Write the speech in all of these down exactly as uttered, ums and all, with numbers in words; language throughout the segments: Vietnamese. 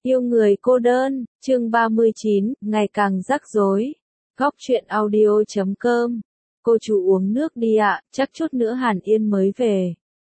Yêu người cô đơn, chương ba mươi chín, ngày càng rắc rối. Góc truyện audio chấm com. Cô chủ uống nước đi ạ, chắc chút nữa Hàn Yên mới về.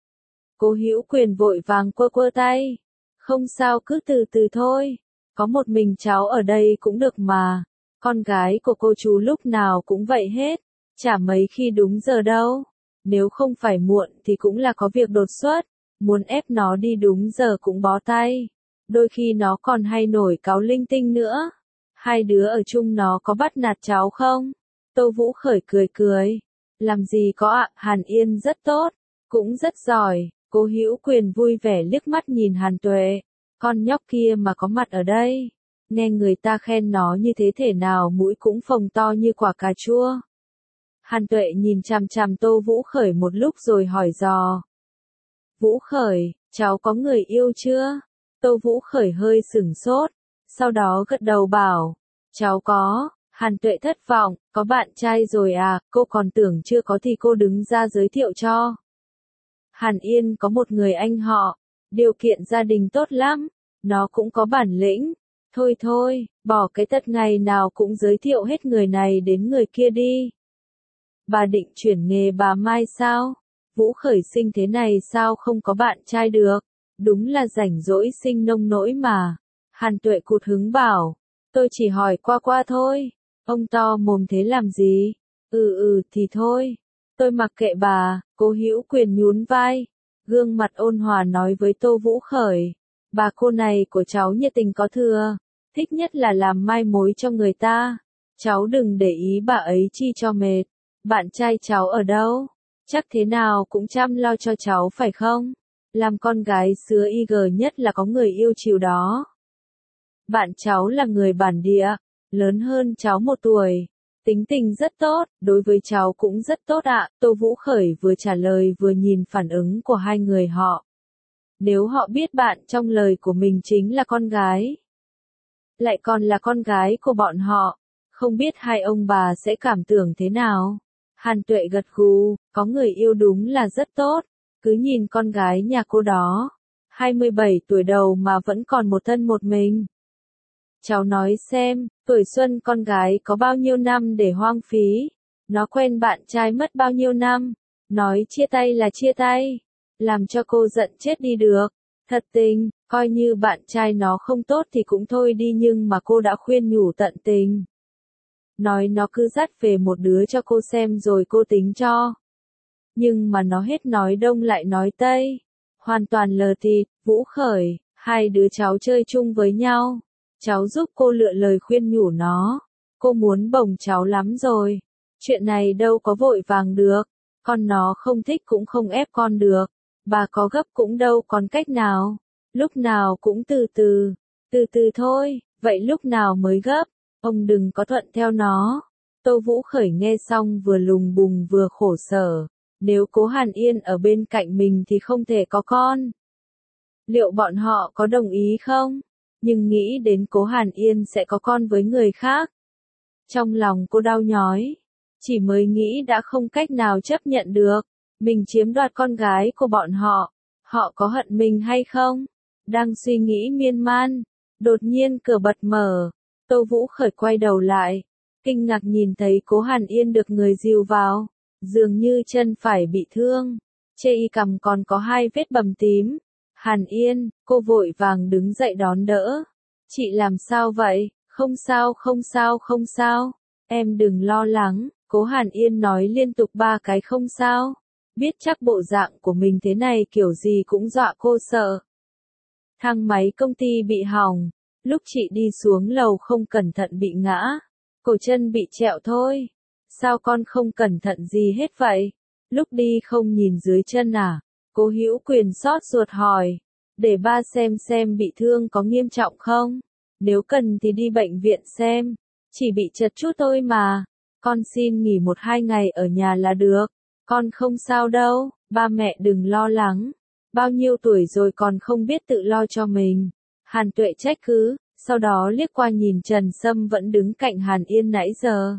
Cô Hữu Quyền vội vàng quơ quơ tay. Không sao, cứ từ từ thôi. Có một mình cháu ở đây cũng được mà. Con gái của cô chú lúc nào cũng vậy hết. Chả mấy khi đúng giờ đâu. Nếu không phải muộn thì cũng là có việc đột xuất. Muốn ép nó đi đúng giờ cũng bó tay. Đôi khi nó còn hay nổi cáu linh tinh nữa. Hai đứa ở chung nó có bắt nạt cháu không? Tô Vũ Khởi cười cười. Làm gì có ạ, Hàn Yên rất tốt, cũng rất giỏi. Cô Hữu Quyền vui vẻ liếc mắt nhìn Hàn Tuệ. Con nhóc kia mà có mặt ở đây. Nghe người ta khen nó như thế thể nào mũi cũng phồng to như quả cà chua. Hàn Tuệ nhìn chằm chằm Tô Vũ Khởi một lúc rồi hỏi dò. Vũ Khởi, cháu có người yêu chưa? Tô Vũ Khởi hơi sửng sốt, sau đó gật đầu bảo, cháu có. Hàn Tuệ thất vọng, có bạn trai rồi à, cô còn tưởng chưa có thì cô đứng ra giới thiệu cho. Hàn Yên có một người anh họ, điều kiện gia đình tốt lắm, nó cũng có bản lĩnh. Thôi thôi, bỏ cái tật ngày nào cũng giới thiệu hết người này đến người kia đi. Bà định chuyển nghề bà Mai sao? Vũ Khởi sinh thế này sao không có bạn trai được? Đúng là rảnh rỗi sinh nông nỗi mà. Hàn Tuệ cụt hứng bảo. Tôi chỉ hỏi qua qua thôi. Ông to mồm thế làm gì? Ừ ừ thì thôi. Tôi mặc kệ bà. Cô Hữu Quyền nhún vai. Gương mặt ôn hòa nói với Tô Vũ Khởi. Bà cô này của cháu nhiệt tình có thừa. Thích nhất là làm mai mối cho người ta. Cháu đừng để ý bà ấy chi cho mệt. Bạn trai cháu ở đâu? Chắc thế nào cũng chăm lo cho cháu phải không? Làm con gái xứ i giê nhất là có người yêu chiều đó. Bạn cháu là người bản địa, lớn hơn cháu một tuổi. Tính tình rất tốt, đối với cháu cũng rất tốt ạ. Tô Vũ Khởi vừa trả lời vừa nhìn phản ứng của hai người họ. Nếu họ biết bạn trong lời của mình chính là con gái, lại còn là con gái của bọn họ, không biết hai ông bà sẽ cảm tưởng thế nào. Hàn Tuệ gật gù, có người yêu đúng là rất tốt. Cứ nhìn con gái nhà cô đó, hai mươi bảy tuổi đầu mà vẫn còn một thân một mình. Cháu nói xem, tuổi xuân con gái có bao nhiêu năm để hoang phí? Nó quen bạn trai mất bao nhiêu năm? Nói chia tay là chia tay. Làm cho cô giận chết đi được. Thật tình, coi như bạn trai nó không tốt thì cũng thôi đi nhưng mà cô đã khuyên nhủ tận tình. Nói nó cứ dắt về một đứa cho cô xem rồi cô tính cho. Nhưng mà nó hết nói đông lại nói tây. Hoàn toàn lờ thịt. Vũ Khởi, hai đứa cháu chơi chung với nhau. Cháu giúp cô lựa lời khuyên nhủ nó. Cô muốn bồng cháu lắm rồi. Chuyện này đâu có vội vàng được. Con nó không thích cũng không ép con được. Bà có gấp cũng đâu còn cách nào. Lúc nào cũng từ từ. Từ từ thôi, vậy lúc nào mới gấp? Ông đừng có thuận theo nó. Tô Vũ Khởi nghe xong vừa lùng bùng vừa khổ sở. Nếu cố Hàn Yên ở bên cạnh mình thì không thể có con. Liệu bọn họ có đồng ý không? Nhưng nghĩ đến cố Hàn Yên sẽ có con với người khác. Trong lòng cô đau nhói. Chỉ mới nghĩ đã không cách nào chấp nhận được. Mình chiếm đoạt con gái của bọn họ. Họ có hận mình hay không? Đang suy nghĩ miên man. Đột nhiên cửa bật mở. Tô Vũ Khởi quay đầu lại. Kinh ngạc nhìn thấy cố Hàn Yên được người dìu vào. Dường như chân phải bị thương. Chê y cằm còn có hai vết bầm tím. Hàn Yên, cô vội vàng đứng dậy đón đỡ. Chị làm sao vậy? Không sao không sao không sao. Em đừng lo lắng. Cố Hàn Yên nói liên tục ba cái không sao. Biết chắc bộ dạng của mình thế này kiểu gì cũng dọa cô sợ. Thang máy công ty bị hỏng. Lúc chị đi xuống lầu không cẩn thận bị ngã. Cổ chân bị trẹo thôi. Sao con không cẩn thận gì hết vậy? Lúc đi không nhìn dưới chân à? Cô Hữu Quyền xót ruột hỏi. Để ba xem xem bị thương có nghiêm trọng không? Nếu cần thì đi bệnh viện xem. Chỉ bị trật chút thôi mà. Con xin nghỉ một hai ngày ở nhà là được. Con không sao đâu, ba mẹ đừng lo lắng. Bao nhiêu tuổi rồi còn không biết tự lo cho mình. Hàn Tuệ trách cứ, sau đó liếc qua nhìn Trần Sâm vẫn đứng cạnh Hàn Yên nãy giờ.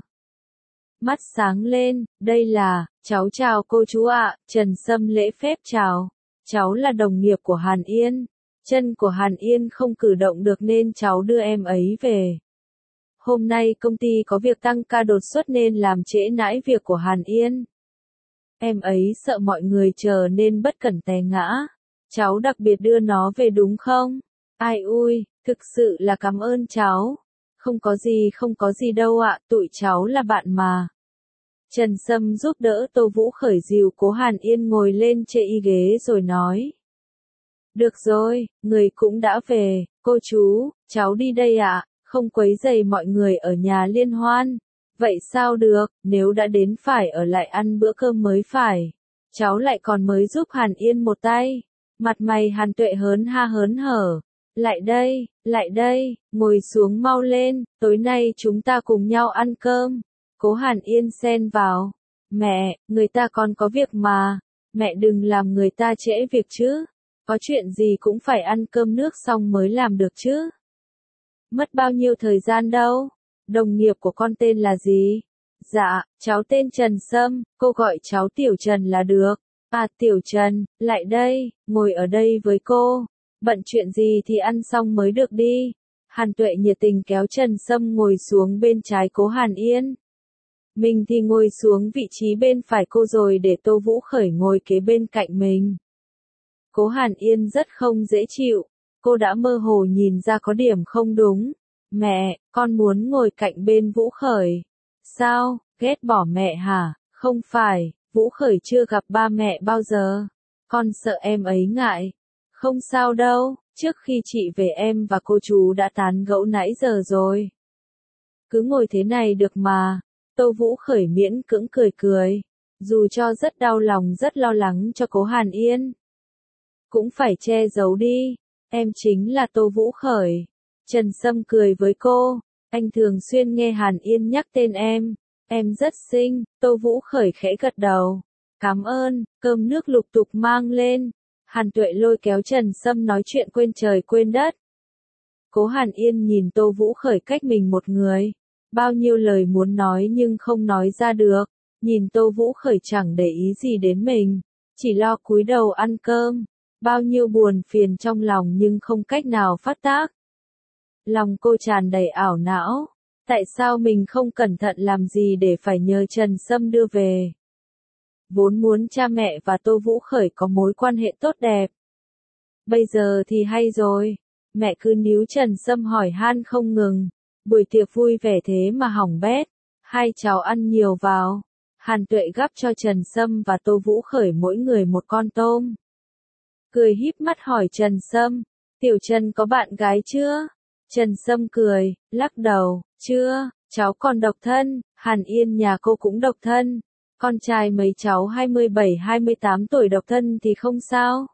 Mắt sáng lên, đây là, cháu chào cô chú ạ, Trần Sâm lễ phép chào. Cháu là đồng nghiệp của Hàn Yên. Chân của Hàn Yên không cử động được nên cháu đưa em ấy về. Hôm nay công ty có việc tăng ca đột xuất nên làm trễ nải việc của Hàn Yên. Em ấy sợ mọi người chờ nên bất cẩn té ngã. Cháu đặc biệt đưa nó về đúng không? Ai ui, thực sự là cảm ơn cháu. Không có gì không có gì đâu ạ, tụi cháu là bạn mà. Trần Sâm giúp đỡ Tô Vũ Khởi dìu cố Hàn Yên ngồi lên chệ y ghế rồi nói. Được rồi, người cũng đã về, cô chú, cháu đi đây ạ, không quấy rầy mọi người ở nhà liên hoan. Vậy sao được, nếu đã đến phải ở lại ăn bữa cơm mới phải. Cháu lại còn mới giúp Hàn Yên một tay. Mặt mày Hàn Tuệ hớn ha hớn hở. Lại đây, lại đây, ngồi xuống mau lên, tối nay chúng ta cùng nhau ăn cơm. Cố Hàn Yên xen vào. Mẹ, người ta còn có việc mà. Mẹ đừng làm người ta trễ việc chứ. Có chuyện gì cũng phải ăn cơm nước xong mới làm được chứ. Mất bao nhiêu thời gian đâu. Đồng nghiệp của con tên là gì? Dạ, cháu tên Trần Sâm, cô gọi cháu Tiểu Trần là được. À Tiểu Trần, lại đây, ngồi ở đây với cô. Bận chuyện gì thì ăn xong mới được đi. Hàn Tuệ nhiệt tình kéo Trần Sâm ngồi xuống bên trái cố Hàn Yên. Mình thì ngồi xuống vị trí bên phải cô rồi để Tô Vũ Khởi ngồi kế bên cạnh mình. Cố Hàn Yên rất không dễ chịu. Cô đã mơ hồ nhìn ra có điểm không đúng. Mẹ, con muốn ngồi cạnh bên Vũ Khởi. Sao, ghét bỏ mẹ hả? Không phải, Vũ Khởi chưa gặp ba mẹ bao giờ. Con sợ em ấy ngại. Không sao đâu, trước khi chị về em và cô chú đã tán gẫu nãy giờ rồi. Cứ ngồi thế này được mà. Tô Vũ Khởi miễn cưỡng cười cười. Dù cho rất đau lòng rất lo lắng cho cố Hàn Yên. Cũng phải che giấu đi. Em chính là Tô Vũ Khởi. Trần Sâm cười với cô. Anh thường xuyên nghe Hàn Yên nhắc tên em. Em rất xinh. Tô Vũ Khởi khẽ gật đầu. Cảm ơn, cơm nước lục tục mang lên. Hàn Tuệ lôi kéo Trần Sâm nói chuyện quên trời quên đất. Cố Hàn Yên nhìn Tô Vũ Khởi cách mình một người. Bao nhiêu lời muốn nói nhưng không nói ra được. Nhìn Tô Vũ Khởi chẳng để ý gì đến mình. Chỉ lo cúi đầu ăn cơm. Bao nhiêu buồn phiền trong lòng nhưng không cách nào phát tác. Lòng cô tràn đầy ảo não. Tại sao mình không cẩn thận làm gì để phải nhờ Trần Sâm đưa về? Vốn muốn cha mẹ và Tô Vũ Khởi có mối quan hệ tốt đẹp. Bây giờ thì hay rồi. Mẹ cứ níu Trần Sâm hỏi han không ngừng. Buổi tiệc vui vẻ thế mà hỏng bét. Hai cháu ăn nhiều vào. Hàn Tuệ gắp cho Trần Sâm và Tô Vũ Khởi mỗi người một con tôm. Cười híp mắt hỏi Trần Sâm. Tiểu Trần có bạn gái chưa? Trần Sâm cười, lắc đầu. Chưa, cháu còn độc thân. Hàn Yên nhà cô cũng độc thân. Con trai mấy cháu hai mươi bảy hai mươi tám tuổi độc thân thì không sao.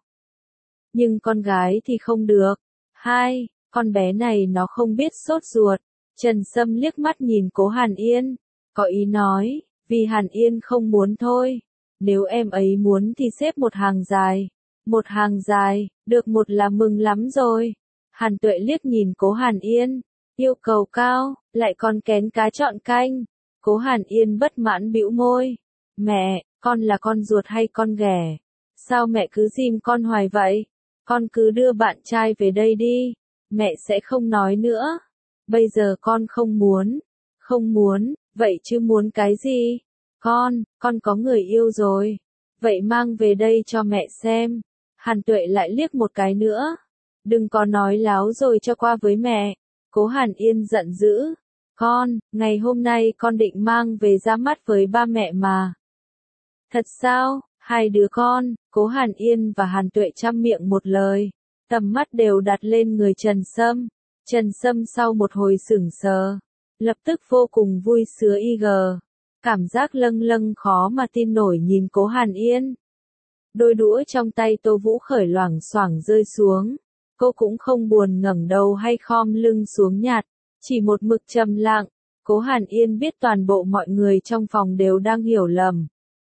Nhưng con gái thì không được. Hai, con bé này nó không biết sốt ruột. Trần Sâm liếc mắt nhìn cố Hàn Yên. Có ý nói, vì Hàn Yên không muốn thôi. Nếu em ấy muốn thì xếp một hàng dài. Một hàng dài, được một là mừng lắm rồi. Hàn Tuệ liếc nhìn cố Hàn Yên. Yêu cầu cao, lại còn kén cá chọn canh. Cố Hàn Yên bất mãn bĩu môi. Mẹ, con là con ruột hay con ghẻ? Sao mẹ cứ dìm con hoài vậy? Con cứ đưa bạn trai về đây đi. Mẹ sẽ không nói nữa. Bây giờ con không muốn. Không muốn, vậy chứ muốn cái gì? Con, con có người yêu rồi. Vậy mang về đây cho mẹ xem. Hàn Tuệ lại liếc một cái nữa. Đừng có nói láo rồi cho qua với mẹ. Cố Hàn Yên giận dữ. Con, ngày hôm nay con định mang về ra mắt với ba mẹ mà. Thật sao? Hai đứa con, Cố Hàn Yên và Hàn Tuệ chăm miệng một lời. Tầm mắt đều đặt lên người Trần Sâm. Trần Sâm sau một hồi sửng sờ. Lập tức vô cùng vui sứa y gờ. Cảm giác lâng lâng khó mà tin nổi nhìn Cố Hàn Yên. Đôi đũa trong tay Tô Vũ Khởi loảng xoảng rơi xuống. Cô cũng không buồn ngẩng đầu hay khom lưng xuống nhặt. Chỉ một mực trầm lặng. Cố Hàn Yên biết toàn bộ mọi người trong phòng đều đang hiểu lầm.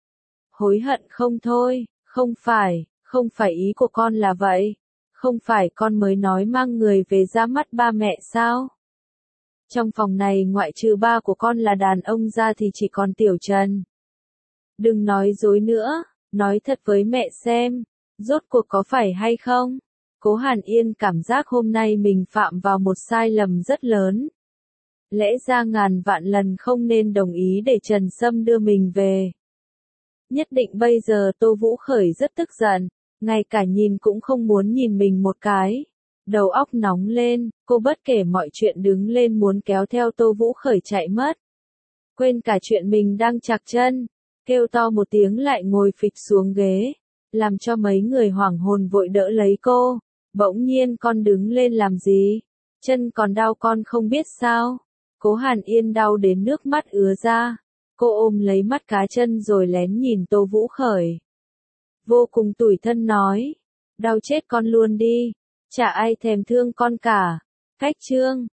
Hối hận không thôi, không phải, không phải ý của con là vậy. Không phải con mới nói mang người về ra mắt ba mẹ sao? Trong phòng này ngoại trừ ba của con là đàn ông ra thì chỉ còn Tiểu Trần. Đừng nói dối nữa, nói thật với mẹ xem, rốt cuộc có phải hay không? Cố Hàn Yên cảm giác hôm nay mình phạm vào một sai lầm rất lớn. Lẽ ra ngàn vạn lần không nên đồng ý để Trần Sâm đưa mình về. Nhất định bây giờ Tô Vũ Khởi rất tức giận, ngay cả nhìn cũng không muốn nhìn mình một cái. Đầu óc nóng lên, cô bất kể mọi chuyện đứng lên muốn kéo theo Tô Vũ Khởi chạy mất. Quên cả chuyện mình đang trạc chân, kêu to một tiếng lại ngồi phịch xuống ghế, làm cho mấy người hoảng hồn vội đỡ lấy cô. Bỗng nhiên con đứng lên làm gì? Chân còn đau con không biết sao? Cố Hàn Yên đau đến nước mắt ứa ra. Cô ôm lấy mắt cá chân rồi lén nhìn Tô Vũ Khởi. Vô cùng tủi thân nói. Đau chết con luôn đi. Chả ai thèm thương con cả. Cách chương.